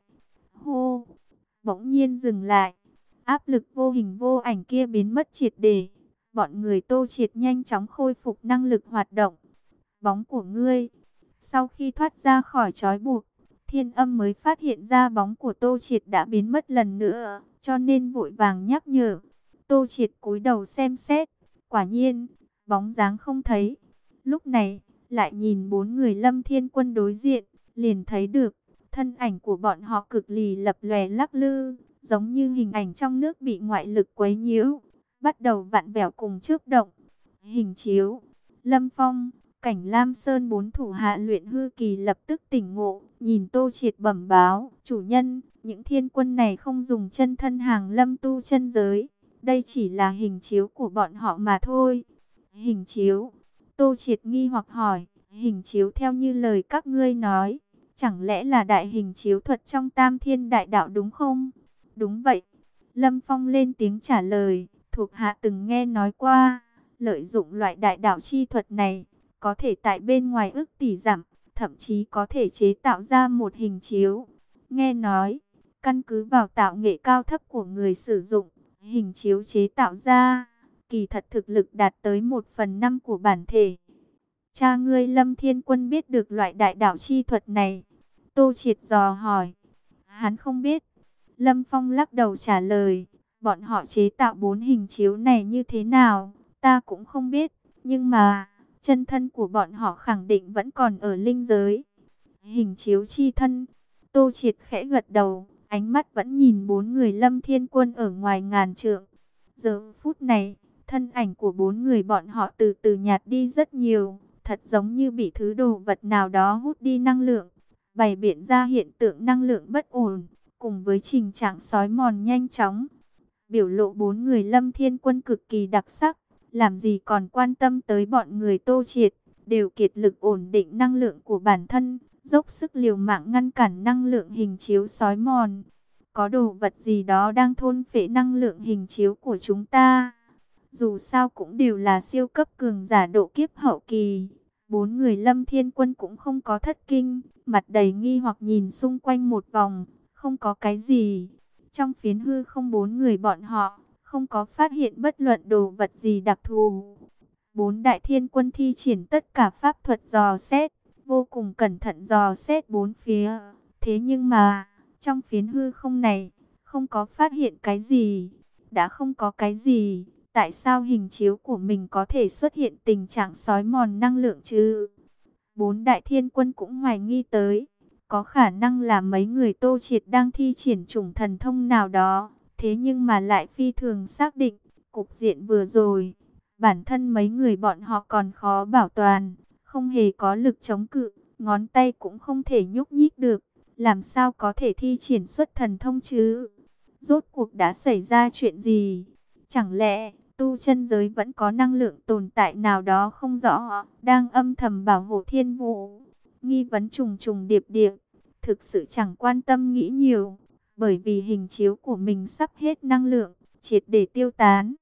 Hô! Bỗng nhiên dừng lại. Áp lực vô hình vô ảnh kia biến mất triệt để. Bọn người Tô Triệt nhanh chóng khôi phục năng lực hoạt động. Bóng của ngươi. Sau khi thoát ra khỏi trói buộc, Thiên Âm mới phát hiện ra bóng của Tô Triệt đã biến mất lần nữa, cho nên vội vàng nhắc nhở. Tô Triệt cúi đầu xem xét, quả nhiên, bóng dáng không thấy. Lúc này, lại nhìn bốn người Lâm Thiên Quân đối diện, liền thấy được thân ảnh của bọn họ cực lì lập lòe lắc lư, giống như hình ảnh trong nước bị ngoại lực quấy nhiễu, bắt đầu vặn vẹo cùng chớp động. Hình chiếu, Lâm Phong, Cảnh Lam Sơn bốn thủ hạ luyện hư kỳ lập tức tỉnh ngộ, nhìn Tô Triệt bẩm báo, chủ nhân, những thiên quân này không dùng chân thân hàng lâm tu chân giới, đây chỉ là hình chiếu của bọn họ mà thôi. Hình chiếu, Tô Triệt nghi hoặc hỏi, hình chiếu theo như lời các ngươi nói, chẳng lẽ là đại hình chiếu thuật trong Tam Thiên Đại Đạo đúng không? Đúng vậy. Lâm Phong lên tiếng trả lời, thuộc hạ từng nghe nói qua, lợi dụng loại đại đạo chi thuật này, có thể tại bên ngoài ức tỷ dặm, thậm chí có thể chế tạo ra một hình chiếu. Nghe nói, căn cứ vào tạo nghệ cao thấp của người sử dụng, hình chiếu chế tạo ra, kỳ thật thực lực đạt tới một phần năm của bản thể. Cha ngươi Lâm Thiên Quân biết được loại đại đạo chi thuật này? Tô Triệt dò hỏi. Hắn không biết. Lâm Phong lắc đầu trả lời. Bọn họ chế tạo bốn hình chiếu này như thế nào? Ta cũng không biết. Nhưng mà, chân thân của bọn họ khẳng định vẫn còn ở linh giới. Hình chiếu chi thân. Tô Triệt khẽ gật đầu. Ánh mắt vẫn nhìn bốn người Lâm Thiên Quân ở ngoài ngàn trượng. Giờ phút này, thân ảnh của bốn người bọn họ từ từ nhạt đi rất nhiều. Thật giống như bị thứ đồ vật nào đó hút đi năng lượng, bày biện ra hiện tượng năng lượng bất ổn, cùng với trình trạng sói mòn nhanh chóng. Biểu lộ bốn người Lâm Thiên Quân cực kỳ đặc sắc, làm gì còn quan tâm tới bọn người Tô Triệt, đều kiệt lực ổn định năng lượng của bản thân, dốc sức liều mạng ngăn cản năng lượng hình chiếu sói mòn. Có đồ vật gì đó đang thôn phệ năng lượng hình chiếu của chúng ta. Dù sao cũng đều là siêu cấp cường giả độ kiếp hậu kỳ. Bốn người Lâm Thiên Quân cũng không có thất kinh, mặt đầy nghi hoặc nhìn xung quanh một vòng, không có cái gì. Trong phiến hư không bốn người bọn họ, không có phát hiện bất luận đồ vật gì đặc thù. Bốn đại thiên quân thi triển tất cả pháp thuật dò xét, vô cùng cẩn thận dò xét bốn phía. Thế nhưng mà, trong phiến hư không này, không có phát hiện cái gì. Đã không có cái gì, tại sao hình chiếu của mình có thể xuất hiện tình trạng sói mòn năng lượng chứ? Bốn đại thiên quân cũng hoài nghi tới, có khả năng là mấy người Tô Triệt đang thi triển chủng thần thông nào đó, thế nhưng mà lại phi thường xác định, cục diện vừa rồi, bản thân mấy người bọn họ còn khó bảo toàn, không hề có lực chống cự, ngón tay cũng không thể nhúc nhích được, làm sao có thể thi triển xuất thần thông chứ? Rốt cuộc đã xảy ra chuyện gì? Chẳng lẽ tu chân giới vẫn có năng lượng tồn tại nào đó không rõ, đang âm thầm bảo hộ thiên vũ? Nghi vấn trùng trùng điệp điệp, thực sự chẳng quan tâm nghĩ nhiều, bởi vì hình chiếu của mình sắp hết năng lượng, triệt để tiêu tán.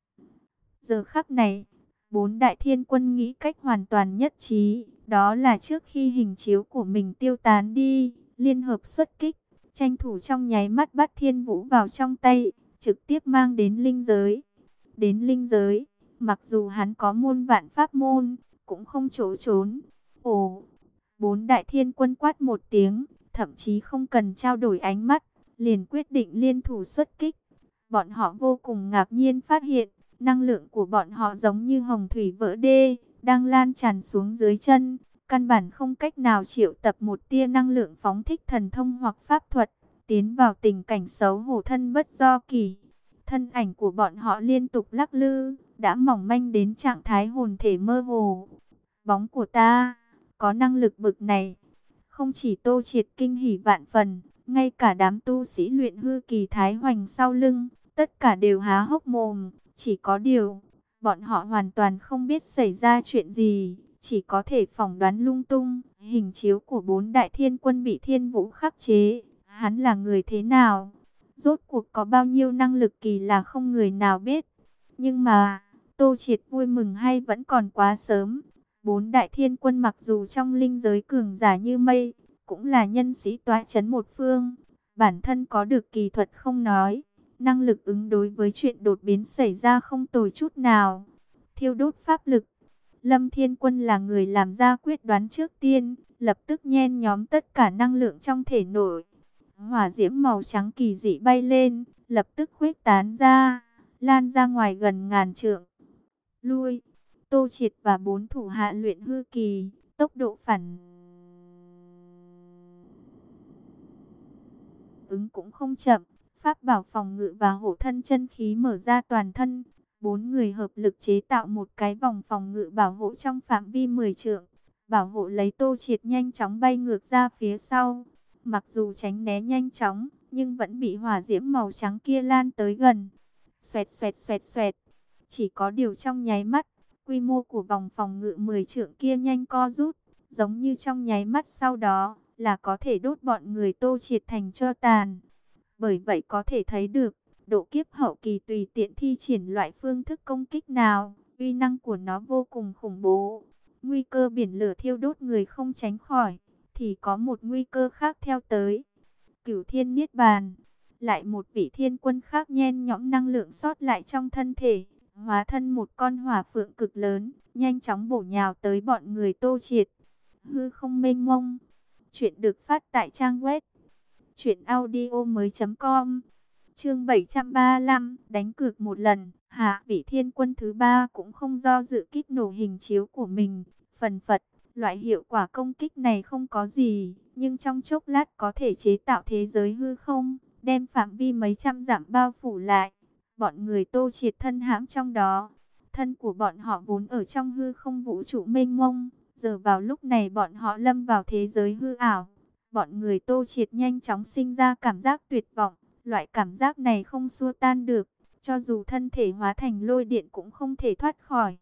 Giờ khắc này, bốn đại thiên quân nghĩ cách hoàn toàn nhất trí, đó là trước khi hình chiếu của mình tiêu tán đi, liên hợp xuất kích, tranh thủ trong nháy mắt bắt thiên vũ vào trong tay, trực tiếp mang đến linh giới. Đến linh giới, mặc dù hắn có muôn vạn pháp môn, cũng không chỗ trốn. Ồ, bốn đại thiên quân quát một tiếng, thậm chí không cần trao đổi ánh mắt, liền quyết định liên thủ xuất kích. Bọn họ vô cùng ngạc nhiên phát hiện, năng lượng của bọn họ giống như hồng thủy vỡ đê, đang lan tràn xuống dưới chân, căn bản không cách nào triệu tập một tia năng lượng phóng thích thần thông hoặc pháp thuật, tiến vào tình cảnh xấu hổ thân bất do kỳ. Thân ảnh của bọn họ liên tục lắc lư, đã mỏng manh đến trạng thái hồn thể mơ hồ. Bóng của ta, có năng lực bực này. Không chỉ Tô Triệt kinh hỉ vạn phần, ngay cả đám tu sĩ luyện hư kỳ Thái Hoành sau lưng, tất cả đều há hốc mồm. Chỉ có điều, bọn họ hoàn toàn không biết xảy ra chuyện gì, chỉ có thể phỏng đoán lung tung. Hình chiếu của bốn đại thiên quân bị thiên vũ khắc chế, hắn là người thế nào? Rốt cuộc có bao nhiêu năng lực kỳ là không người nào biết. Nhưng mà, Tô Triệt vui mừng hay vẫn còn quá sớm. Bốn đại thiên quân mặc dù trong linh giới cường giả như mây, cũng là nhân sĩ toa chấn một phương. Bản thân có được kỳ thuật không nói, năng lực ứng đối với chuyện đột biến xảy ra không tồi chút nào. Thiêu đốt pháp lực, Lâm Thiên Quân là người làm ra quyết đoán trước tiên, lập tức nhen nhóm tất cả năng lượng trong thể nội. Hỏa diễm màu trắng kỳ dị bay lên, lập tức khuếch tán ra, lan ra ngoài gần ngàn trượng. Lui, Tô Triệt và bốn thủ hạ luyện hư kỳ, tốc độ phản ứng cũng không chậm. Pháp bảo phòng ngự và hộ thân chân khí mở ra toàn thân. Bốn người hợp lực chế tạo một cái vòng phòng ngự bảo hộ trong phạm vi mười trượng. Bảo hộ lấy Tô Triệt nhanh chóng bay ngược ra phía sau. Mặc dù tránh né nhanh chóng, nhưng vẫn bị hỏa diễm màu trắng kia lan tới gần. Xoẹt xoẹt xoẹt xoẹt. Chỉ có điều trong nháy mắt, quy mô của vòng phòng ngự mười trượng kia nhanh co rút. Giống như trong nháy mắt sau đó, là có thể đốt bọn người Tô Triệt thành tro tàn. Bởi vậy có thể thấy được, độ kiếp hậu kỳ tùy tiện thi triển loại phương thức công kích nào, uy năng của nó vô cùng khủng bố. Nguy cơ biển lửa thiêu đốt người không tránh khỏi, thì có một nguy cơ khác theo tới. Cửu Thiên Niết Bàn, lại một vị thiên quân khác nhen nhõm năng lượng sót lại trong thân thể, hóa thân một con hỏa phượng cực lớn, nhanh chóng bổ nhào tới bọn người Tô Triệt. Hư không mênh mông. Chuyện được phát tại trang web truyện audio mới.com. Chương bảy trăm ba mươi lăm, đánh cược một lần. Hạ vị thiên quân thứ ba cũng không do dự kích nổ hình chiếu của mình. Phần phật, loại hiệu quả công kích này không có gì, nhưng trong chốc lát có thể chế tạo thế giới hư không, đem phạm vi mấy trăm dặm bao phủ lại. Bọn người Tô Triệt thân hãm trong đó. Thân của bọn họ vốn ở trong hư không vũ trụ mênh mông. Giờ vào lúc này bọn họ lâm vào thế giới hư ảo. Bọn người Tô Triệt nhanh chóng sinh ra cảm giác tuyệt vọng. Loại cảm giác này không xua tan được. Cho dù thân thể hóa thành lôi điện cũng không thể thoát khỏi.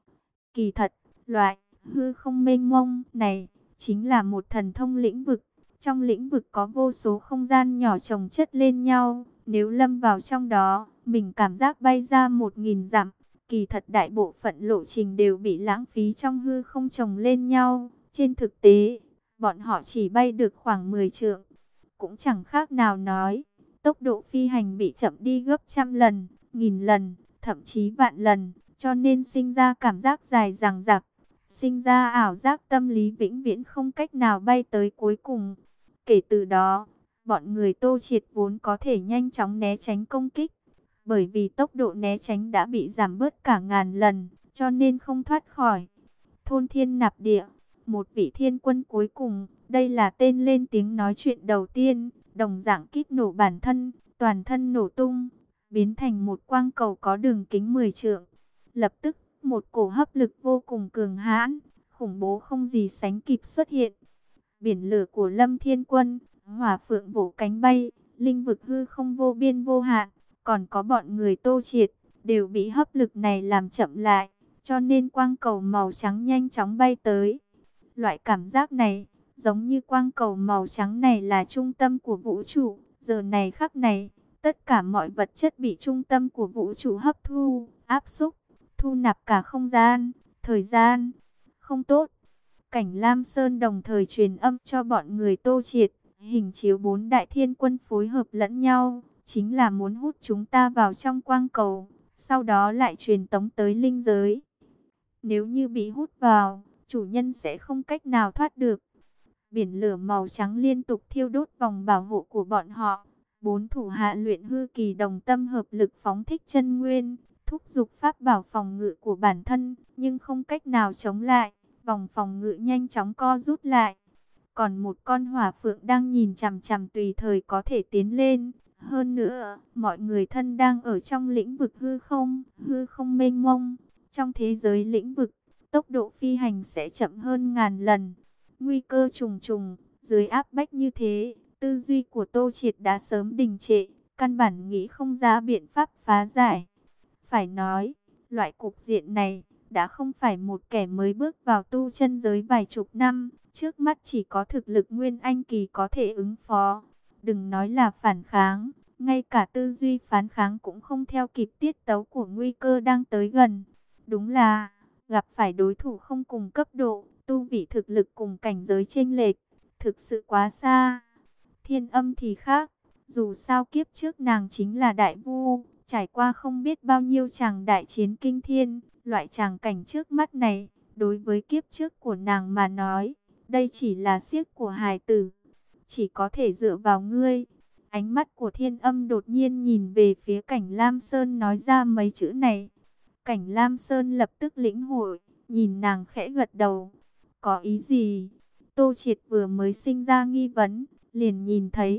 Kỳ thật, loại hư không mênh mông này chính là một thần thông lĩnh vực. Trong lĩnh vực có vô số không gian nhỏ chồng chất lên nhau. Nếu lâm vào trong đó, mình cảm giác bay ra một nghìn dặm. Kỳ thật đại bộ phận lộ trình đều bị lãng phí trong hư không chồng lên nhau. Trên thực tế, bọn họ chỉ bay được khoảng mười trượng. Cũng chẳng khác nào nói, tốc độ phi hành bị chậm đi gấp trăm lần, nghìn lần, thậm chí vạn lần. Cho nên sinh ra cảm giác dài dằng dặc, sinh ra ảo giác tâm lý vĩnh viễn không cách nào bay tới cuối cùng. Kể từ đó, bọn người Tô Triệt vốn có thể nhanh chóng né tránh công kích. Bởi vì tốc độ né tránh đã bị giảm bớt cả ngàn lần, cho nên không thoát khỏi. Thôn Thiên Nạp Địa, một vị thiên quân cuối cùng, đây là tên lên tiếng nói chuyện đầu tiên, đồng dạng kích nổ bản thân, toàn thân nổ tung, biến thành một quang cầu có đường kính mười trượng. Lập tức, một cổ hấp lực vô cùng cường hãn, khủng bố không gì sánh kịp xuất hiện. Biển lửa của Lâm Thiên Quân, hỏa phượng vỗ cánh bay, linh vực hư không vô biên vô hạn. Còn có bọn người Tô Triệt, đều bị hấp lực này làm chậm lại, cho nên quang cầu màu trắng nhanh chóng bay tới. Loại cảm giác này, giống như quang cầu màu trắng này là trung tâm của vũ trụ. Giờ này khắc này, tất cả mọi vật chất bị trung tâm của vũ trụ hấp thu, áp xúc, thu nạp cả không gian, thời gian. Không tốt. Cảnh Lam Sơn đồng thời truyền âm cho bọn người Tô Triệt, hình chiếu bốn đại thiên quân phối hợp lẫn nhau. Chính là muốn hút chúng ta vào trong quang cầu, sau đó lại truyền tống tới linh giới. Nếu như bị hút vào, chủ nhân sẽ không cách nào thoát được. Biển lửa màu trắng liên tục thiêu đốt vòng bảo hộ của bọn họ. Bốn thủ hạ luyện hư kỳ đồng tâm hợp lực phóng thích chân nguyên, thúc giục pháp bảo phòng ngự của bản thân, nhưng không cách nào chống lại. Vòng phòng ngự nhanh chóng co rút lại. Còn một con hỏa phượng đang nhìn chằm chằm tùy thời có thể tiến lên. Hơn nữa, mọi người thân đang ở trong lĩnh vực hư không, hư không mênh mông. Trong thế giới lĩnh vực, tốc độ phi hành sẽ chậm hơn ngàn lần. Nguy cơ trùng trùng, dưới áp bách như thế, tư duy của Tô Triệt đã sớm đình trệ, căn bản nghĩ không ra biện pháp phá giải. Phải nói, loại cục diện này, đã không phải một kẻ mới bước vào tu chân giới vài chục năm, trước mắt chỉ có thực lực nguyên anh kỳ có thể ứng phó. Đừng nói là phản kháng, ngay cả tư duy phản kháng cũng không theo kịp tiết tấu của nguy cơ đang tới gần. Đúng là, gặp phải đối thủ không cùng cấp độ, tu vị thực lực cùng cảnh giới chênh lệch, thực sự quá xa. Thiên Âm thì khác, dù sao kiếp trước nàng chính là đại vu, trải qua không biết bao nhiêu tràng đại chiến kinh thiên, loại tràng cảnh trước mắt này, đối với kiếp trước của nàng mà nói, đây chỉ là xiếc của hài tử. Chỉ có thể dựa vào ngươi. Ánh mắt của Thiên Âm đột nhiên nhìn về phía Cảnh Lam Sơn nói ra mấy chữ này. Cảnh Lam Sơn lập tức lĩnh hội, nhìn nàng khẽ gật đầu. Có ý gì? Tô Triệt vừa mới sinh ra nghi vấn, liền nhìn thấy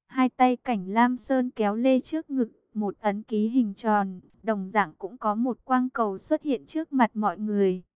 Hai tay Cảnh Lam Sơn kéo lê trước ngực, một ấn ký hình tròn, đồng dạng cũng có một quang cầu xuất hiện trước mặt mọi người.